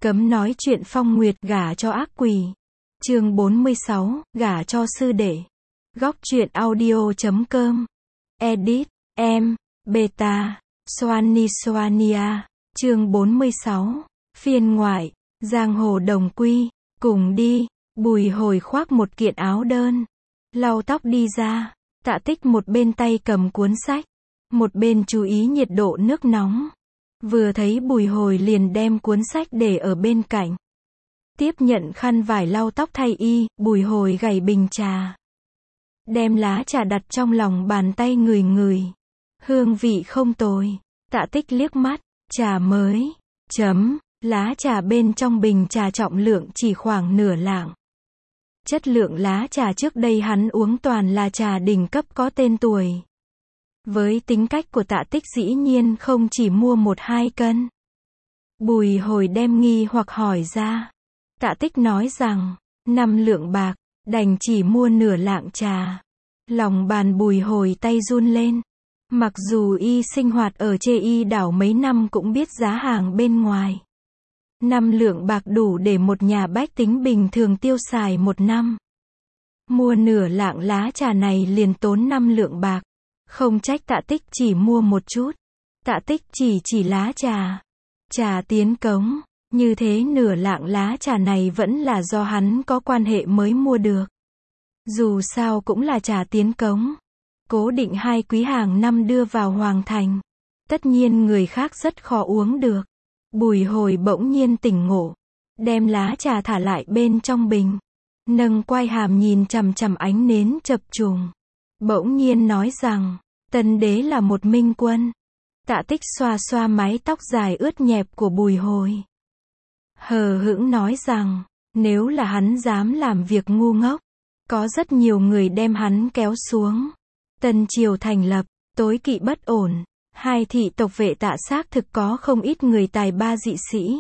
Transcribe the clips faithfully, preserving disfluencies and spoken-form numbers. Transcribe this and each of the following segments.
Cấm nói chuyện phong nguyệt gả cho ác quỷ. Chương bốn mươi sáu, gả cho sư đệ. Góc truyện audio chấm com. Edit, em, beta, Soani Soania. Chương bốn mươi sáu, phiên ngoại, giang hồ đồng quy, cùng đi. Bùi Hồi khoác một kiện áo đơn, lau tóc đi ra. Tạ Tích một bên tay cầm cuốn sách, một bên chú ý nhiệt độ nước nóng. Vừa thấy Bùi Hồi liền đem cuốn sách để ở bên cạnh. Tiếp nhận khăn vải lau tóc thay y, Bùi Hồi gảy bình trà. Đem lá trà đặt trong lòng bàn tay ngửi ngửi. Hương vị không tồi. Tạ Tích liếc mắt, trà mới, chấm, lá trà bên trong bình trà trọng lượng chỉ khoảng nửa lạng. Chất lượng lá trà trước đây hắn uống toàn là trà đỉnh cấp có tên tuổi. Với tính cách của Tạ Tích dĩ nhiên không chỉ mua một hai cân. Bùi Hồi đem nghi hoặc hỏi ra. Tạ Tích nói rằng, năm lượng bạc, đành chỉ mua nửa lạng trà. Lòng bàn Bùi Hồi tay run lên. Mặc dù y sinh hoạt ở Chê Y đảo mấy năm cũng biết giá hàng bên ngoài. Năm lượng bạc đủ để một nhà bách tính bình thường tiêu xài một năm. Mua nửa lạng lá trà này liền tốn năm lượng bạc. Không trách Tạ Tích chỉ mua một chút. Tạ Tích chỉ chỉ lá trà. Trà tiến cống. Như thế nửa lạng lá trà này vẫn là do hắn có quan hệ mới mua được. Dù sao cũng là trà tiến cống. Cố định hai quý hàng năm đưa vào hoàng thành. Tất nhiên người khác rất khó uống được. Bùi Hồi bỗng nhiên tỉnh ngộ. Đem lá trà thả lại bên trong bình. Nâng quai hàm nhìn chằm chằm ánh nến chập trùng. Bỗng nhiên nói rằng, Tân Đế là một minh quân. Tạ Tích xoa xoa mái tóc dài ướt nhẹp của Bùi Hồi. Hờ hững nói rằng, nếu là hắn dám làm việc ngu ngốc, có rất nhiều người đem hắn kéo xuống. Tân triều thành lập, tối kỵ bất ổn. Hai thị tộc Vệ Tạ xác thực có không ít người tài ba dị sĩ.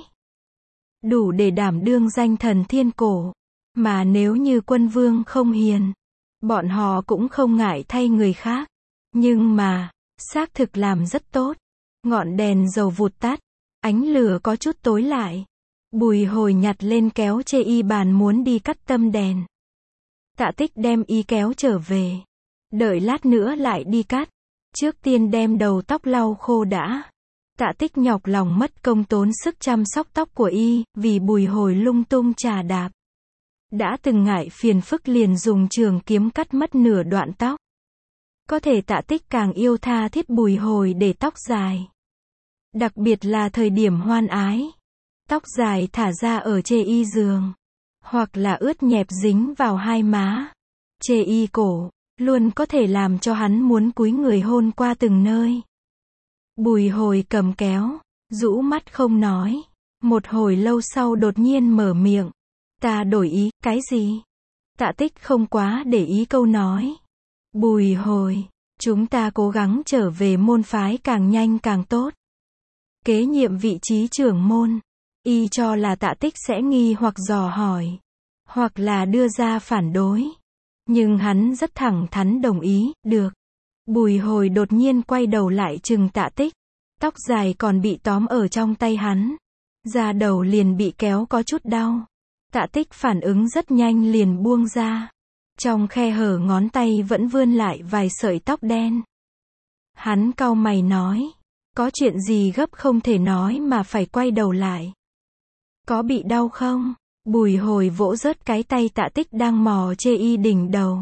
Đủ để đảm đương danh thần thiên cổ. Mà nếu như quân vương không hiền, bọn họ cũng không ngại thay người khác. Nhưng mà, xác thực làm rất tốt. Ngọn đèn dầu vụt tắt, ánh lửa có chút tối lại. Bùi Hồi nhặt lên kéo Chê Y bàn muốn đi cắt tâm đèn. Tạ Tích đem y kéo trở về. Đợi lát nữa lại đi cắt. Trước tiên đem đầu tóc lau khô đã. Tạ Tích nhọc lòng mất công tốn sức chăm sóc tóc của y, vì Bùi Hồi lung tung chà đạp. Đã từng ngại phiền phức liền dùng trường kiếm cắt mất nửa đoạn tóc. Có thể Tạ Tích càng yêu tha thiết Bùi Hồi để tóc dài. Đặc biệt là thời điểm hoan ái. Tóc dài thả ra ở Chê Y giường. Hoặc là ướt nhẹp dính vào hai má. Chê Y cổ. Luôn có thể làm cho hắn muốn cúi người hôn qua từng nơi. Bùi Hồi cầm kéo. Rũ mắt không nói. Một hồi lâu sau đột nhiên mở miệng. Ta đổi ý, cái gì? Tạ Tích không quá để ý câu nói. Bùi Hồi, chúng ta cố gắng trở về môn phái càng nhanh càng tốt. Kế nhiệm vị trí trưởng môn. Y cho là Tạ Tích sẽ nghi hoặc dò hỏi. Hoặc là đưa ra phản đối. Nhưng hắn rất thẳng thắn đồng ý, được. Bùi Hồi đột nhiên quay đầu lại chừng Tạ Tích. Tóc dài còn bị tóm ở trong tay hắn. Da đầu liền bị kéo có chút đau. Tạ Tích phản ứng rất nhanh liền buông ra. Trong khe hở ngón tay vẫn vươn lại vài sợi tóc đen. Hắn cau mày nói. Có chuyện gì gấp không thể nói mà phải quay đầu lại. Có bị đau không? Bùi Hồi vỗ rớt cái tay Tạ Tích đang mò Chê Y đỉnh đầu.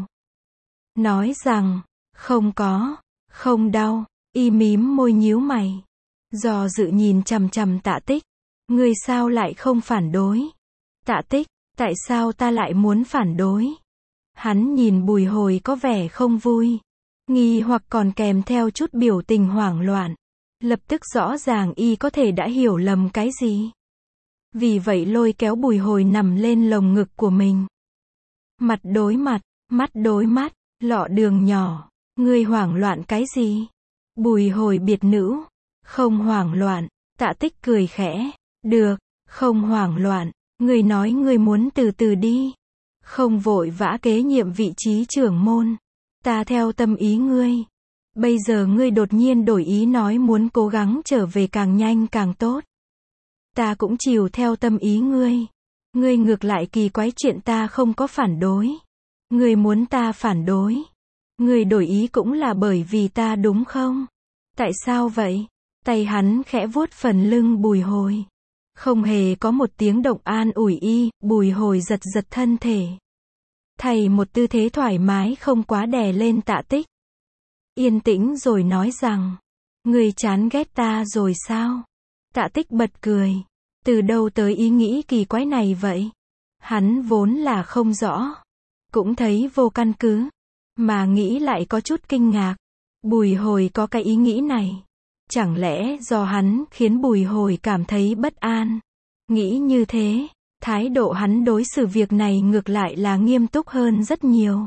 Nói rằng, không có, không đau. Y mím môi nhíu mày. Dò dự nhìn chằm chằm Tạ Tích. Ngươi sao lại không phản đối? Tạ Tích, tại sao ta lại muốn phản đối? Hắn nhìn Bùi Hồi có vẻ không vui. Nghi hoặc còn kèm theo chút biểu tình hoảng loạn. Lập tức rõ ràng y có thể đã hiểu lầm cái gì. Vì vậy lôi kéo Bùi Hồi nằm lên lồng ngực của mình. Mặt đối mặt, mắt đối mắt, lọ đường nhỏ. Ngươi hoảng loạn cái gì? Bùi Hồi biệt nữ. Không hoảng loạn. Tạ Tích cười khẽ. Được, không hoảng loạn. Ngươi nói ngươi muốn từ từ đi. Không vội vã kế nhiệm vị trí trưởng môn. Ta theo tâm ý ngươi. Bây giờ ngươi đột nhiên đổi ý nói muốn cố gắng trở về càng nhanh càng tốt. Ta cũng chiều theo tâm ý ngươi. Ngươi ngược lại kỳ quái chuyện ta không có phản đối. Ngươi muốn ta phản đối. Ngươi đổi ý cũng là bởi vì ta đúng không? Tại sao vậy? Tay hắn khẽ vuốt phần lưng Bùi Hồi. Không hề có một tiếng động an ủi y, Bùi Hồi giật giật thân thể. Thay một tư thế thoải mái không quá đè lên Tạ Tích. Yên tĩnh rồi nói rằng, ngươi chán ghét ta rồi sao? Tạ Tích bật cười. Từ đâu tới ý nghĩ kỳ quái này vậy? Hắn vốn là không rõ. Cũng thấy vô căn cứ. Mà nghĩ lại có chút kinh ngạc. Bùi Hồi có cái ý nghĩ này. Chẳng lẽ do hắn khiến Bùi Hồi cảm thấy bất an? Nghĩ như thế, thái độ hắn đối xử việc này ngược lại là nghiêm túc hơn rất nhiều.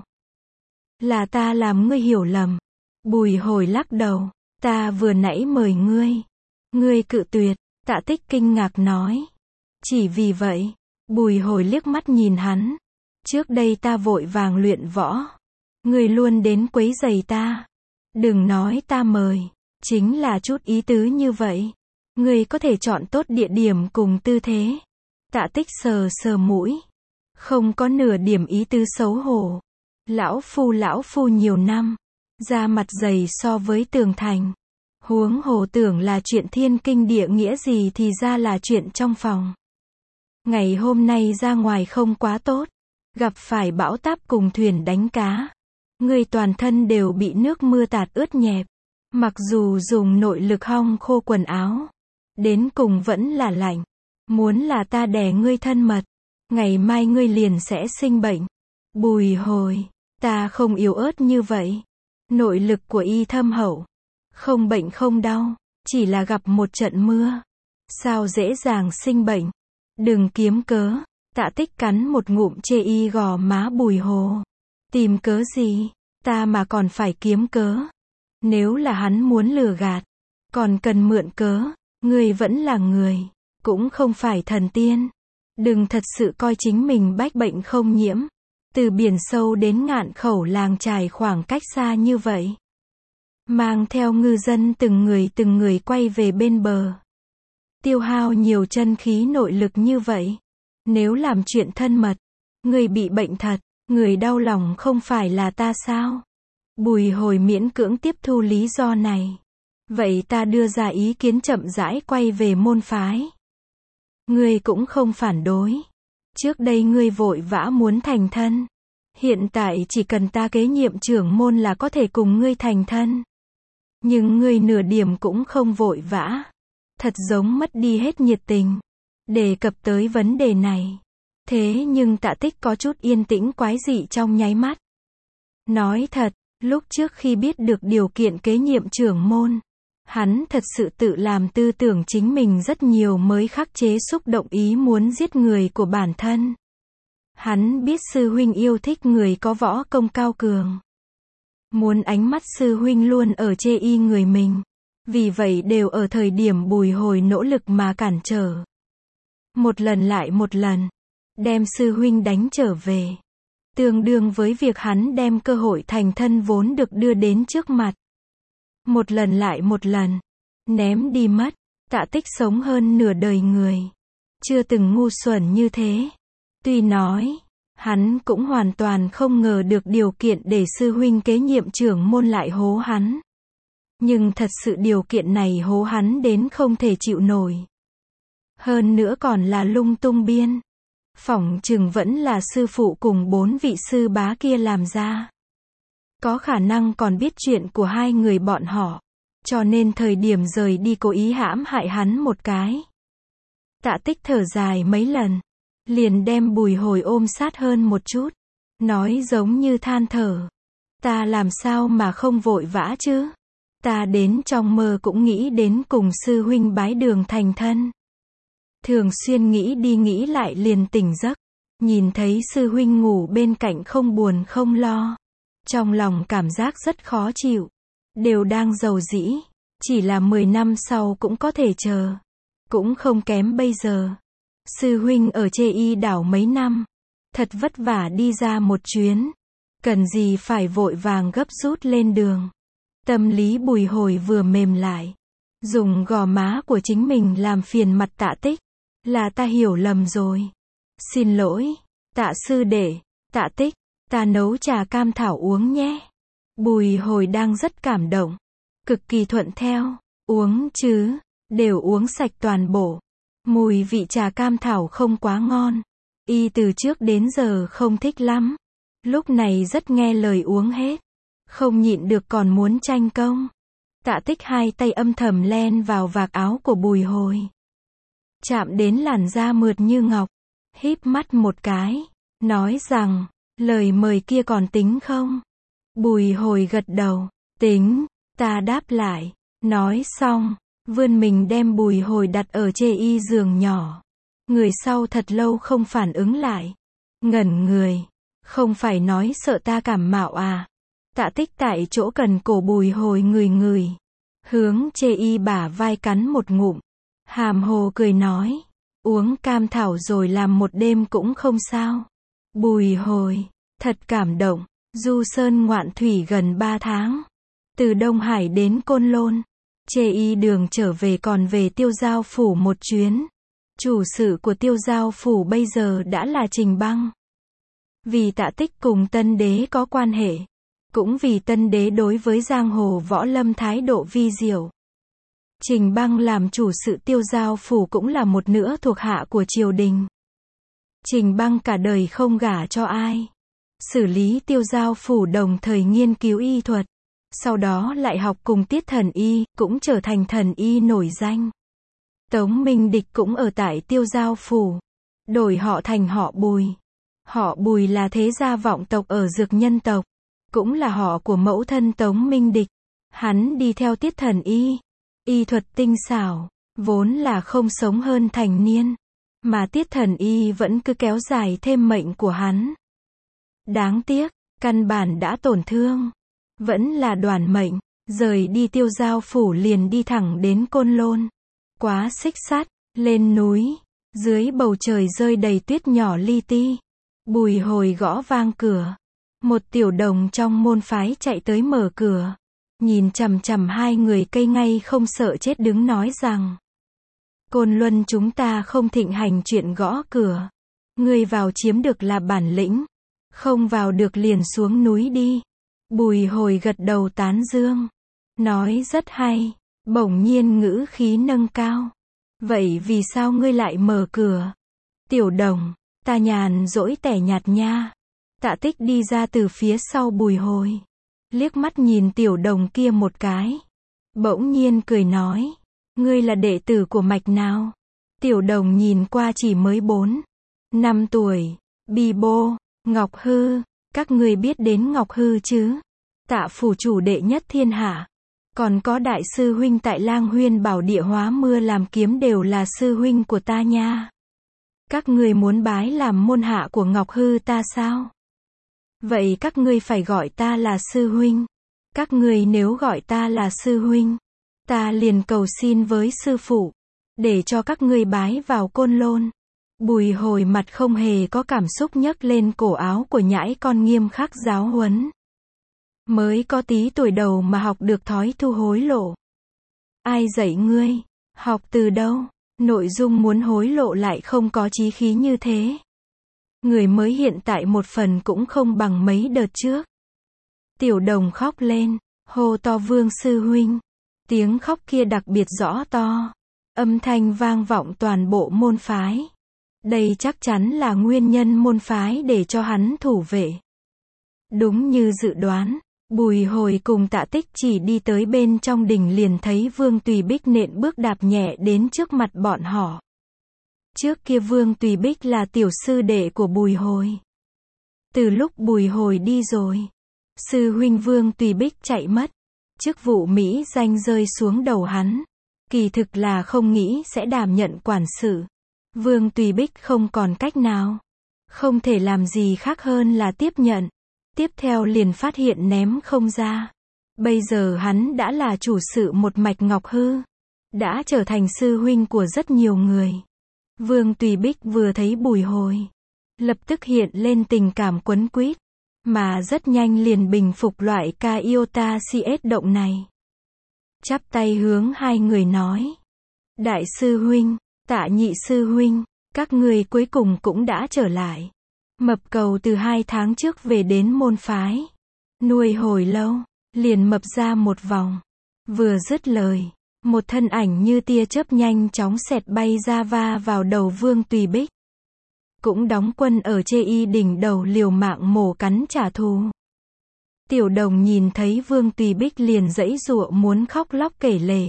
Là ta làm ngươi hiểu lầm. Bùi Hồi lắc đầu. Ta vừa nãy mời ngươi. Ngươi cự tuyệt. Tạ Tích kinh ngạc nói. Chỉ vì vậy. Bùi Hồi liếc mắt nhìn hắn. Trước đây ta vội vàng luyện võ. Ngươi luôn đến quấy rầy ta. Đừng nói ta mời. Chính là chút ý tứ như vậy. Ngươi có thể chọn tốt địa điểm cùng tư thế. Tạ Tích sờ sờ mũi. Không có nửa điểm ý tứ xấu hổ. Lão phu lão phu nhiều năm. Da mặt dày so với tường thành. Huống hồ tưởng là chuyện thiên kinh địa nghĩa gì thì ra là chuyện trong phòng. Ngày hôm nay ra ngoài không quá tốt. Gặp phải bão táp cùng thuyền đánh cá. Người toàn thân đều bị nước mưa tạt ướt nhẹp. Mặc dù dùng nội lực hong khô quần áo. Đến cùng vẫn là lạnh. Muốn là ta đè ngươi thân mật. Ngày mai ngươi liền sẽ sinh bệnh. Bùi Hồi. Ta không yếu ớt như vậy. Nội lực của y thâm hậu. Không bệnh không đau. Chỉ là gặp một trận mưa. Sao dễ dàng sinh bệnh. Đừng kiếm cớ. Tạ Tích cắn một ngụm chê y gò má Bùi Hồ. Tìm cớ gì? Ta mà còn phải kiếm cớ. Nếu là hắn muốn lừa gạt. Còn cần mượn cớ. Ngươi vẫn là người. Cũng không phải thần tiên. Đừng thật sự coi chính mình bách bệnh không nhiễm. Từ biển sâu đến ngạn khẩu làng trài khoảng cách xa như vậy. Mang theo ngư dân từng người từng người quay về bên bờ. Tiêu hao nhiều chân khí nội lực như vậy. Nếu làm chuyện thân mật. Người bị bệnh thật. Người đau lòng không phải là ta sao? Bùi Hồi miễn cưỡng tiếp thu lý do này. Vậy ta đưa ra ý kiến chậm rãi quay về môn phái. Ngươi cũng không phản đối. Trước đây ngươi vội vã muốn thành thân. Hiện tại chỉ cần ta kế nhiệm trưởng môn là có thể cùng ngươi thành thân. Nhưng ngươi nửa điểm cũng không vội vã. Thật giống mất đi hết nhiệt tình. Đề cập tới vấn đề này. Thế nhưng Tạ Tích có chút yên tĩnh quái dị trong nháy mắt. Nói thật, lúc trước khi biết được điều kiện kế nhiệm trưởng môn. Hắn thật sự tự làm tư tưởng chính mình rất nhiều mới khắc chế xúc động ý muốn giết người của bản thân. Hắn biết sư huynh yêu thích người có võ công cao cường. Muốn ánh mắt sư huynh luôn ở chê y người mình. Vì vậy đều ở thời điểm Bùi Hồi nỗ lực mà cản trở. Một lần lại một lần. Đem sư huynh đánh trở về. Tương đương với việc hắn đem cơ hội thành thân vốn được đưa đến trước mặt. Một lần lại một lần. Ném đi mất. Tạ Tích sống hơn nửa đời người. Chưa từng ngu xuẩn như thế. Tuy nói, hắn cũng hoàn toàn không ngờ được điều kiện để sư huynh kế nhiệm trưởng môn lại hố hắn. Nhưng thật sự điều kiện này hố hắn đến không thể chịu nổi. Hơn nữa còn là lung tung biên. Phỏng chừng vẫn là sư phụ cùng bốn vị sư bá kia làm ra. Có khả năng còn biết chuyện của hai người bọn họ. Cho nên thời điểm rời đi cố ý hãm hại hắn một cái. Tạ Tích thở dài mấy lần. Liền đem Bùi Hồi ôm sát hơn một chút. Nói giống như than thở. Ta làm sao mà không vội vã chứ? Ta đến trong mơ cũng nghĩ đến cùng sư huynh bái đường thành thân. Thường xuyên nghĩ đi nghĩ lại liền tỉnh giấc. Nhìn thấy sư huynh ngủ bên cạnh không buồn không lo. Trong lòng cảm giác rất khó chịu. Đều đang giàu dĩ. Chỉ là mười năm sau cũng có thể chờ. Cũng không kém bây giờ. Sư huynh ở chê y đảo mấy năm. Thật vất vả đi ra một chuyến. Cần gì phải vội vàng gấp rút lên đường. Tâm lý Bùi Hồi vừa mềm lại. Dùng gò má của chính mình làm phiền mặt Tạ Tích. Là ta hiểu lầm rồi. Xin lỗi. Tạ sư đệ, Tạ Tích, ta nấu trà cam thảo uống nhé. Bùi Hồi đang rất cảm động. Cực kỳ thuận theo. Uống chứ. Đều uống sạch toàn bộ. Mùi vị trà cam thảo không quá ngon. Y từ trước đến giờ không thích lắm. Lúc này rất nghe lời uống hết. Không nhịn được còn muốn tranh công. Tạ Tích hai tay âm thầm len vào vạt áo của Bùi Hồi. Chạm đến làn da mượt như ngọc. Híp mắt một cái. Nói rằng, lời mời kia còn tính không? Bùi Hồi gật đầu. Tính. Ta đáp lại. Nói xong, vươn mình đem Bùi Hồi đặt ở chê y giường nhỏ. Người sau thật lâu không phản ứng lại. Ngẩn người. Không phải nói sợ ta cảm mạo à? Tạ Tích tại chỗ cần cổ Bùi Hồi ngửi ngửi. Hướng chê y bả vai cắn một ngụm. Hàm hồ cười nói. Uống cam thảo rồi làm một đêm cũng không sao. Bùi Hồi. Thật cảm động. Du sơn ngoạn thủy gần ba tháng. Từ Đông Hải đến Côn Lôn. Chê y đường trở về còn về Tiêu Giao Phủ một chuyến. Chủ sự của Tiêu Giao Phủ bây giờ đã là Trình Băng. Vì Tạ Tích cùng Tân Đế có quan hệ. Cũng vì Tân Đế đối với giang hồ võ lâm thái độ vi diệu. Trình Băng làm chủ sự Tiêu Giao Phủ cũng là một nửa thuộc hạ của triều đình. Trình Băng cả đời không gả cho ai. Xử lý Tiêu Giao Phủ đồng thời nghiên cứu y thuật. Sau đó lại học cùng Tiết Thần Y, cũng trở thành thần y nổi danh. Tống Minh Địch cũng ở tại Tiêu Giao Phủ. Đổi họ thành họ Bùi. Họ Bùi là thế gia vọng tộc ở Dược Nhân tộc. Cũng là họ của mẫu thân Tống Minh Địch. Hắn đi theo Tiết Thần Y. Y thuật tinh xảo. Vốn là không sống hơn thành niên. Mà Tiết Thần Y vẫn cứ kéo dài thêm mệnh của hắn. Đáng tiếc, căn bản đã tổn thương. Vẫn là đoàn mệnh. Rời đi Tiêu Giao Phủ liền đi thẳng đến Côn Lôn. Quá xích sắt. Lên núi. Dưới bầu trời rơi đầy tuyết nhỏ li ti. Bùi Hồi gõ vang cửa. Một tiểu đồng trong môn phái chạy tới mở cửa. Nhìn chằm chằm hai người cây ngay không sợ chết đứng nói rằng. Côn Luân chúng ta không thịnh hành chuyện gõ cửa. Ngươi vào chiếm được là bản lĩnh. Không vào được liền xuống núi đi. Bùi Hồi gật đầu tán dương. Nói rất hay. Bỗng nhiên ngữ khí nâng cao. Vậy vì sao ngươi lại mở cửa? Tiểu đồng, ta nhàn rỗi tẻ nhạt nha. Tạ Tích đi ra từ phía sau Bùi Hồi. Liếc mắt nhìn tiểu đồng kia một cái. Bỗng nhiên cười nói. Ngươi là đệ tử của mạch nào? Tiểu đồng nhìn qua chỉ mới bốn năm tuổi. Bì bô, Ngọc Hư. Các ngươi biết đến Ngọc Hư chứ? Tạ phủ chủ đệ nhất thiên hạ. Còn có đại sư huynh tại Lang Huyên Bảo Địa hóa mưa làm kiếm đều là sư huynh của ta nha. Các ngươi muốn bái làm môn hạ của Ngọc Hư ta sao? Vậy các ngươi phải gọi ta là sư huynh. Các ngươi nếu gọi ta là sư huynh, ta liền cầu xin với sư phụ, để cho các ngươi bái vào Côn Lôn. Bùi Hồi mặt không hề có cảm xúc nhấc lên cổ áo của nhãi con nghiêm khắc giáo huấn. Mới có tí tuổi đầu mà học được thói thu hối lộ. Ai dạy ngươi? Học từ đâu? Nội dung muốn hối lộ lại không có chí khí như thế. Người mới hiện tại một phần cũng không bằng mấy đợt trước. Tiểu đồng khóc lên, hô to Vương sư huynh. Tiếng khóc kia đặc biệt rõ to. Âm thanh vang vọng toàn bộ môn phái. Đây chắc chắn là nguyên nhân môn phái để cho hắn thủ vệ. Đúng như dự đoán, Bùi Hồi cùng Tạ Tích chỉ đi tới bên trong đình liền thấy Vương Tùy Bích nện bước đạp nhẹ đến trước mặt bọn họ. Trước kia Vương Tùy Bích là tiểu sư đệ của Bùi Hồi. Từ lúc Bùi Hồi đi rồi, sư huynh Vương Tùy Bích chạy mất. Chức vụ Mỹ danh rơi xuống đầu hắn. Kỳ thực là không nghĩ sẽ đảm nhận quản sự. Vương Tùy Bích không còn cách nào. Không thể làm gì khác hơn là tiếp nhận. Tiếp theo liền phát hiện ném không ra. Bây giờ hắn đã là chủ sự một mạch Ngọc Hư. Đã trở thành sư huynh của rất nhiều người. Vương Tùy Bích vừa thấy Bùi Hồi, lập tức hiện lên tình cảm quấn quýt. Mà rất nhanh liền bình phục loại ca iota cs động này. Chắp tay hướng hai người nói. Đại sư huynh, Tạ nhị sư huynh, các người cuối cùng cũng đã trở lại. Mập cầu từ hai tháng trước về đến môn phái. Nuôi hồi lâu, liền mập ra một vòng. Vừa dứt lời, một thân ảnh như tia chớp nhanh chóng xẹt bay ra va vào đầu Vương Tùy Bích. Cũng đóng quân ở Chê Y đỉnh đầu liều mạng mổ cắn trả thù. Tiểu Đồng nhìn thấy Vương Tùy Bích liền giãy giụa muốn khóc lóc kể lể.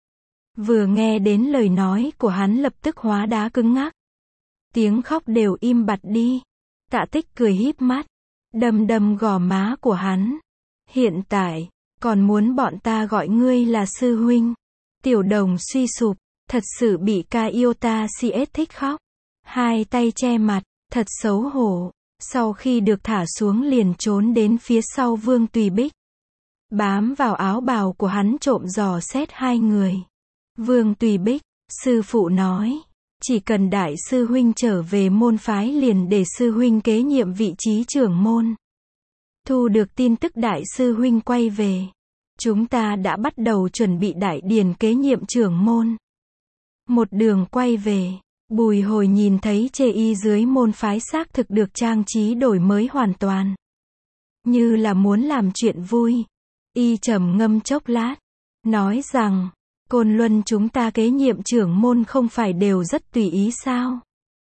Vừa nghe đến lời nói của hắn lập tức hóa đá cứng ngắc. Tiếng khóc đều im bặt đi. Tạ Tích cười híp mắt, đâm đâm gò má của hắn. Hiện tại, còn muốn bọn ta gọi ngươi là sư huynh. Tiểu Đồng suy sụp, thật sự bị ca yêu ta si ết thích khóc. Hai tay che mặt, thật xấu hổ. Sau khi được thả xuống liền trốn đến phía sau Vương Tùy Bích. Bám vào áo bào của hắn trộm dò xét hai người. Vương Tùy Bích, sư phụ nói, chỉ cần đại sư huynh trở về môn phái liền để sư huynh kế nhiệm vị trí trưởng môn. Thu được tin tức đại sư huynh quay về. Chúng ta đã bắt đầu chuẩn bị đại điền kế nhiệm trưởng môn. Một đường quay về, Bùi Hồi nhìn thấy Chê Y dưới môn phái xác thực được trang trí đổi mới hoàn toàn. Như là muốn làm chuyện vui. Y trầm ngâm chốc lát, nói rằng, Côn Luân chúng ta kế nhiệm trưởng môn không phải đều rất tùy ý sao?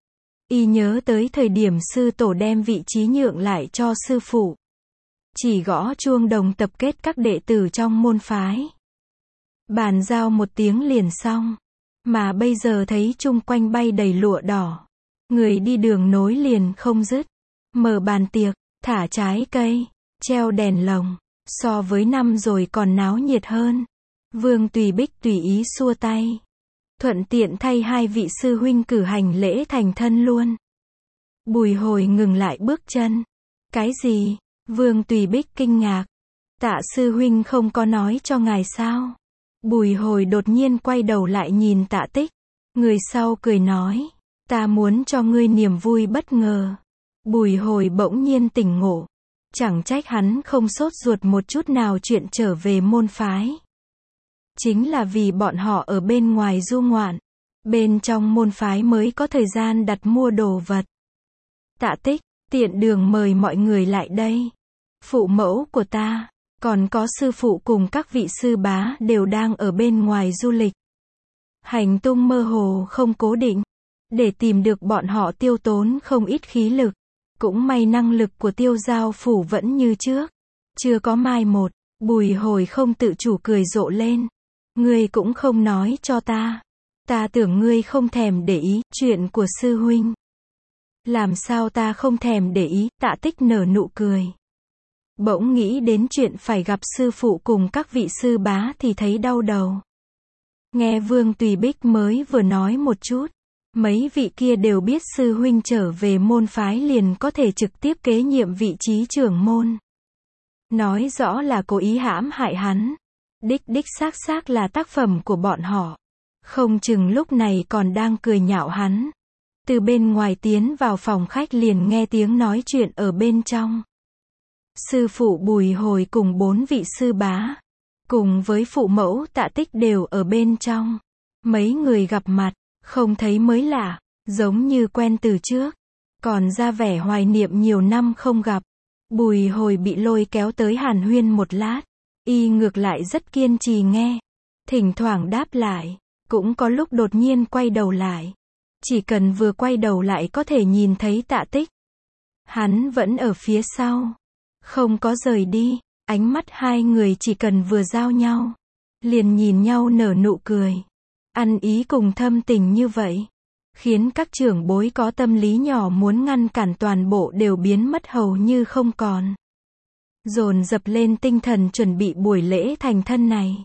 Y nhớ tới thời điểm sư tổ đem vị trí nhượng lại cho sư phụ. Chỉ gõ chuông đồng tập kết các đệ tử trong môn phái. Bàn giao một tiếng liền xong. Mà bây giờ thấy chung quanh bay đầy lụa đỏ. Người đi đường nối liền không dứt. Mở bàn tiệc, thả trái cây, treo đèn lồng. So với năm rồi còn náo nhiệt hơn. Vương Tùy Bích tùy ý xua tay. Thuận tiện thay hai vị sư huynh cử hành lễ thành thân luôn. Bùi Hồi ngừng lại bước chân. Cái gì? Vương Tùy Bích kinh ngạc. Tạ sư huynh không có nói cho ngài sao? Bùi Hồi đột nhiên quay đầu lại nhìn Tạ Tích. Người sau cười nói. Ta muốn cho ngươi niềm vui bất ngờ. Bùi Hồi bỗng nhiên tỉnh ngộ. Chẳng trách hắn không sốt ruột một chút nào chuyện trở về môn phái. Chính là vì bọn họ ở bên ngoài du ngoạn. Bên trong môn phái mới có thời gian đặt mua đồ vật. Tạ Tích, tiện đường mời mọi người lại đây. Phụ mẫu của ta, còn có sư phụ cùng các vị sư bá đều đang ở bên ngoài du lịch. Hành tung mơ hồ không cố định. Để tìm được bọn họ tiêu tốn không ít khí lực. Cũng may năng lực của Tiêu Giao phủ vẫn như trước. Chưa có mai một. Bùi Hồi không tự chủ cười rộ lên. Ngươi cũng không nói cho ta. Ta tưởng ngươi không thèm để ý chuyện của sư huynh. Làm sao ta không thèm để ý? Tạ Tích nở nụ cười. Bỗng nghĩ đến chuyện phải gặp sư phụ cùng các vị sư bá thì thấy đau đầu. Nghe Vương Tùy Bích mới vừa nói một chút. Mấy vị kia đều biết sư huynh trở về môn phái liền có thể trực tiếp kế nhiệm vị trí trưởng môn. Nói rõ là cố ý hãm hại hắn. Đích đích xác xác là tác phẩm của bọn họ. Không chừng lúc này còn đang cười nhạo hắn. Từ bên ngoài tiến vào phòng khách liền nghe tiếng nói chuyện ở bên trong. Sư phụ Bùi Hồi cùng bốn vị sư bá, cùng với phụ mẫu Tạ Tích đều ở bên trong. Mấy người gặp mặt, không thấy mới lạ, giống như quen từ trước. Còn ra vẻ hoài niệm nhiều năm không gặp. Bùi Hồi bị lôi kéo tới hàn huyên một lát. Y ngược lại rất kiên trì nghe. Thỉnh thoảng đáp lại. Cũng có lúc đột nhiên quay đầu lại. Chỉ cần vừa quay đầu lại có thể nhìn thấy Tạ Tích. Hắn vẫn ở phía sau. Không có rời đi. Ánh mắt hai người chỉ cần vừa giao nhau. Liền nhìn nhau nở nụ cười. Ăn ý cùng thâm tình như vậy. Khiến các trưởng bối có tâm lý nhỏ muốn ngăn cản toàn bộ đều biến mất hầu như không còn. Dồn dập lên tinh thần chuẩn bị buổi lễ thành thân này.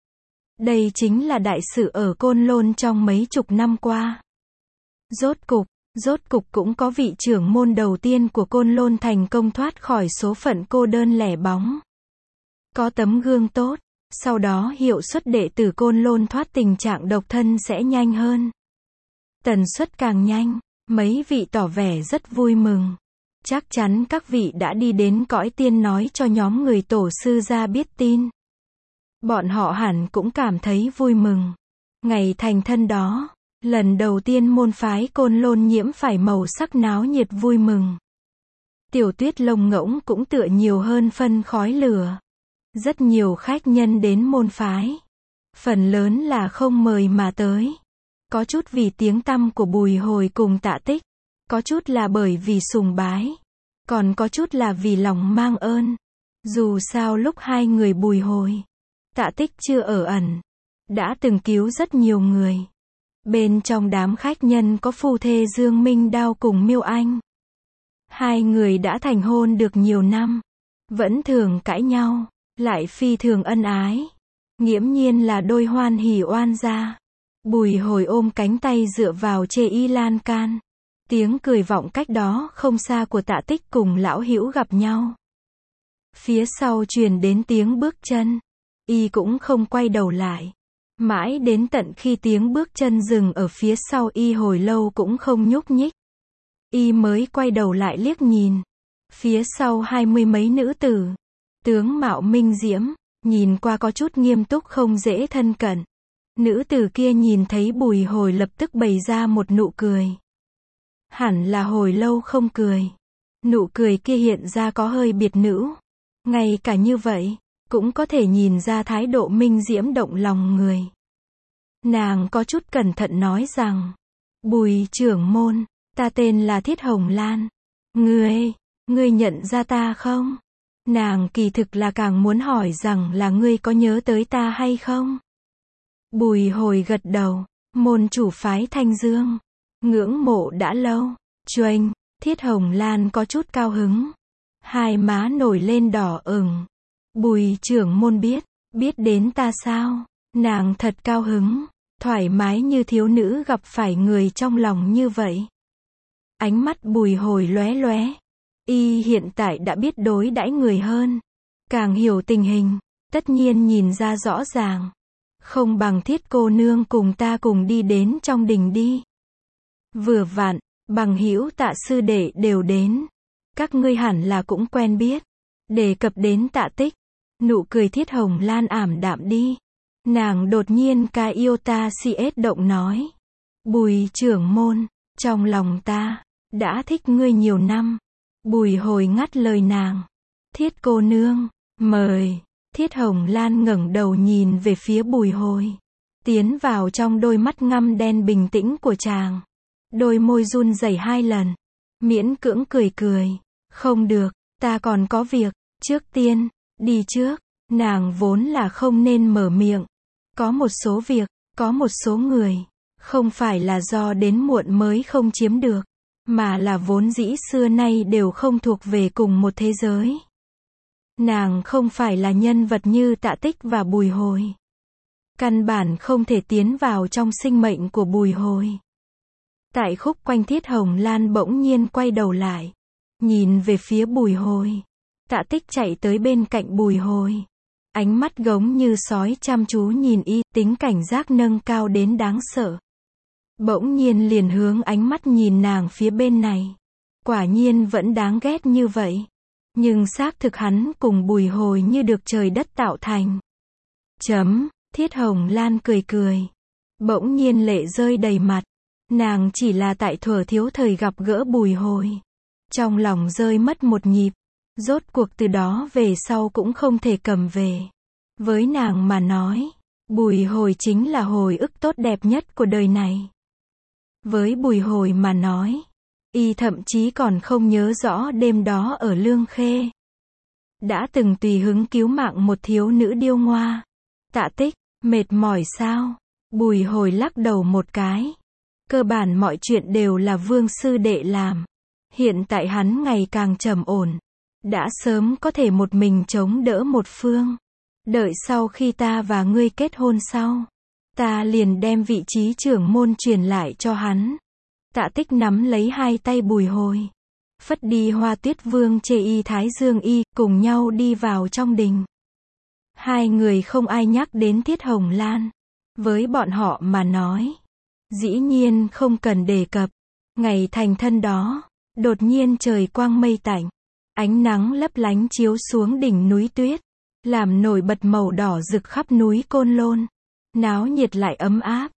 Đây chính là đại sự ở Côn Lôn trong mấy chục năm qua. Rốt cục, rốt cục cũng có vị trưởng môn đầu tiên của Côn Lôn thành công thoát khỏi số phận cô đơn lẻ bóng. Có tấm gương tốt, sau đó hiệu suất đệ tử Côn Lôn thoát tình trạng độc thân sẽ nhanh hơn. Tần suất càng nhanh, mấy vị tỏ vẻ rất vui mừng. Chắc chắn các vị đã đi đến cõi tiên nói cho nhóm người tổ sư gia biết tin. Bọn họ hẳn cũng cảm thấy vui mừng. Ngày thành thân đó, Lần đầu tiên môn phái Côn Lôn nhiễm phải màu sắc náo nhiệt vui mừng. Tiểu Tuyết lông ngỗng cũng tựa nhiều hơn phân khói lửa. Rất nhiều khách nhân đến môn phái. Phần lớn là không mời mà tới. Có chút vì tiếng tăm của Bùi Hồi cùng Tạ Tích. Có chút là bởi vì sùng bái. Còn có chút là vì lòng mang ơn. Dù sao lúc hai người Bùi Hồi, Tạ Tích chưa ở ẩn, đã từng cứu rất nhiều người. Bên trong đám khách nhân có phu thê Dương Minh Đao cùng Miêu Anh. Hai người đã thành hôn được nhiều năm. Vẫn thường cãi nhau, lại phi thường ân ái. Nghiễm nhiên là đôi hoan hỉ oan gia. Bùi Hồi ôm cánh tay dựa vào chê y lan can. Tiếng cười vọng cách đó không xa của Tạ Tích cùng lão hữu gặp nhau. Phía sau truyền đến tiếng bước chân. Y cũng không quay đầu lại. Mãi đến tận khi tiếng bước chân dừng ở phía sau y hồi lâu cũng không nhúc nhích. Y mới quay đầu lại liếc nhìn. Phía sau hai mươi mấy nữ tử. Tướng mạo minh diễm, nhìn qua có chút nghiêm túc không dễ thân cận. Nữ tử kia nhìn thấy Bùi Hồi lập tức bày ra một nụ cười. Hẳn là hồi lâu không cười. Nụ cười kia hiện ra có hơi biệt nữ. Ngay cả như vậy, cũng có thể nhìn ra thái độ minh diễm động lòng người. Nàng có chút cẩn thận nói rằng, Bùi trưởng môn, ta tên là Thiết Hồng Lan. Ngươi, ngươi nhận ra ta không? Nàng kỳ thực là càng muốn hỏi rằng là ngươi có nhớ tới ta hay không? Bùi Hồi gật đầu, môn chủ phái Thanh Dương. Ngưỡng mộ đã lâu. Choanh, Thiết Hồng Lan có chút cao hứng. Hai má nổi lên đỏ ửng. Bùi trưởng môn biết, biết đến ta sao? Nàng thật cao hứng, thoải mái như thiếu nữ gặp phải người trong lòng như vậy. Ánh mắt Bùi Hồi lóe lóe. Y hiện tại đã biết đối đãi người hơn. Càng hiểu tình hình, tất nhiên nhìn ra rõ ràng. Không bằng Thiết cô nương cùng ta cùng đi đến trong đình đi. Vừa vặn, bằng hữu Tạ sư đệ đều đến. Các ngươi hẳn là cũng quen biết. Đề cập đến Tạ Tích, nụ cười Thiết Hồng Lan ảm đạm đi. Nàng đột nhiên ca yêu ta si ết động nói. Bùi trưởng môn, trong lòng ta, đã thích ngươi nhiều năm. Bùi Hồi ngắt lời nàng. Thiết cô nương, mời. Thiết Hồng Lan ngẩng đầu nhìn về phía Bùi Hồi. Tiến vào trong đôi mắt ngăm đen bình tĩnh của chàng. Đôi môi run rẩy hai lần. Miễn cưỡng cười cười. Không được, ta còn có việc. Trước tiên, đi trước. Nàng vốn là không nên mở miệng. Có một số việc, có một số người. Không phải là do đến muộn mới không chiếm được. Mà là vốn dĩ xưa nay đều không thuộc về cùng một thế giới. Nàng không phải là nhân vật như Tạ Tích và Bùi Hồi. Căn bản không thể tiến vào trong sinh mệnh của Bùi Hồi. Tại khúc quanh Thiết Hồng Lan bỗng nhiên quay đầu lại. Nhìn về phía Bùi Hồi. Tạ Tích chạy tới bên cạnh Bùi Hồi. Ánh mắt gống như sói chăm chú nhìn y, tính cảnh giác nâng cao đến đáng sợ. Bỗng nhiên liền hướng ánh mắt nhìn nàng phía bên này. Quả nhiên vẫn đáng ghét như vậy. Nhưng xác thực hắn cùng Bùi Hồi như được trời đất tạo thành. Chấm, Thiết Hồng Lan cười cười. Bỗng nhiên lệ rơi đầy mặt. Nàng chỉ là tại thuở thiếu thời gặp gỡ Bùi Hồi. Trong lòng rơi mất một nhịp. Rốt cuộc từ đó về sau cũng không thể cầm về. Với nàng mà nói, Bùi Hồi chính là hồi ức tốt đẹp nhất của đời này. Với Bùi Hồi mà nói, y thậm chí còn không nhớ rõ đêm đó ở Lương Khê. Đã từng tùy hứng cứu mạng một thiếu nữ điêu ngoa. Tạ Tích, mệt mỏi sao? Bùi Hồi lắc đầu một cái. Cơ bản mọi chuyện đều là Vương sư đệ làm. Hiện tại hắn ngày càng trầm ổn. Đã sớm có thể một mình chống đỡ một phương. Đợi sau khi ta và ngươi kết hôn sau, ta liền đem vị trí trưởng môn truyền lại cho hắn. Tạ Tích nắm lấy hai tay Bùi Hồi. Phất đi Hoa Tuyết Vương chê y Thái Dương y, cùng nhau đi vào trong đình. Hai người không ai nhắc đến Thiết Hồng Lan. Với bọn họ mà nói, dĩ nhiên không cần đề cập. Ngày thành thân đó, đột nhiên trời quang mây tạnh. Ánh nắng lấp lánh chiếu xuống đỉnh núi tuyết. Làm nổi bật màu đỏ rực khắp núi Côn Lôn. Náo nhiệt lại ấm áp.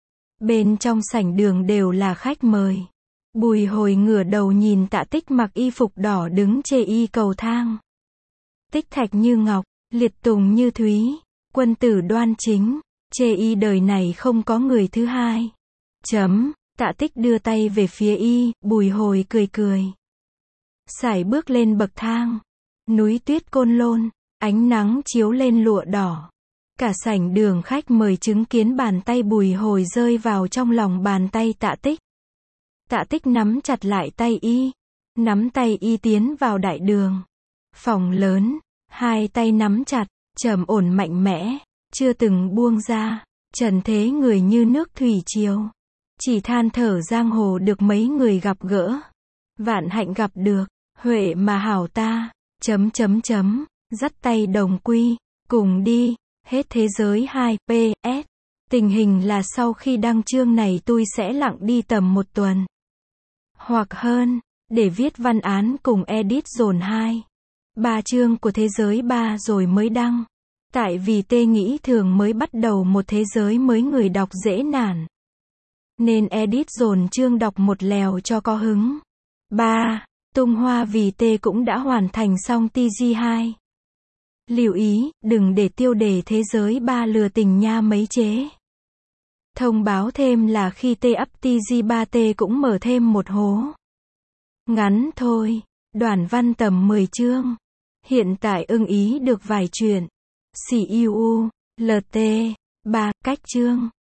Bên trong sảnh đường đều là khách mời. Bùi Hồi ngửa đầu nhìn Tạ Tích mặc y phục đỏ đứng chê y cầu thang. Tích thạch như ngọc, liệt tùng như thúy, quân tử đoan chính, chê y đời này không có người thứ hai. Chấm, Tạ Tích đưa tay về phía y, Bùi Hồi cười cười. Sải bước lên bậc thang. Núi tuyết Côn Lôn, ánh nắng chiếu lên lụa đỏ. Cả sảnh đường khách mời chứng kiến bàn tay Bùi Hồi rơi vào trong lòng bàn tay Tạ Tích. Tạ Tích nắm chặt lại tay y, nắm tay y tiến vào đại đường. Phòng lớn, hai tay nắm chặt, trầm ổn mạnh mẽ, chưa từng buông ra, trần thế người như nước thủy triều. Chỉ than thở giang hồ được mấy người gặp gỡ. Vạn hạnh gặp được, huệ mà hảo ta, chấm chấm chấm, dắt tay đồng quy, cùng đi, hết thế giới hai, pê ét. Tình hình là sau khi đăng chương này tôi sẽ lặng đi tầm một tuần. Hoặc hơn, để viết văn án cùng edit dồn hai. Ba chương của thế giới ba rồi mới đăng. Tại vì tê nghĩ thường mới bắt đầu một thế giới mới người đọc dễ nản. Nên edit dồn chương đọc một lèo cho có hứng. ba. Tung hoa vì tê cũng đã hoàn thành xong tê giê hai. Lưu ý, đừng để tiêu đề thế giới ba lừa tình nha mấy chế. Thông báo thêm là khi tê up tê giê ba tê cũng mở thêm một hố. Ngắn thôi, đoạn văn tầm mười chương. Hiện tại ưng ý được vài chuyện. xê u, lờ tê, ba, cách chương.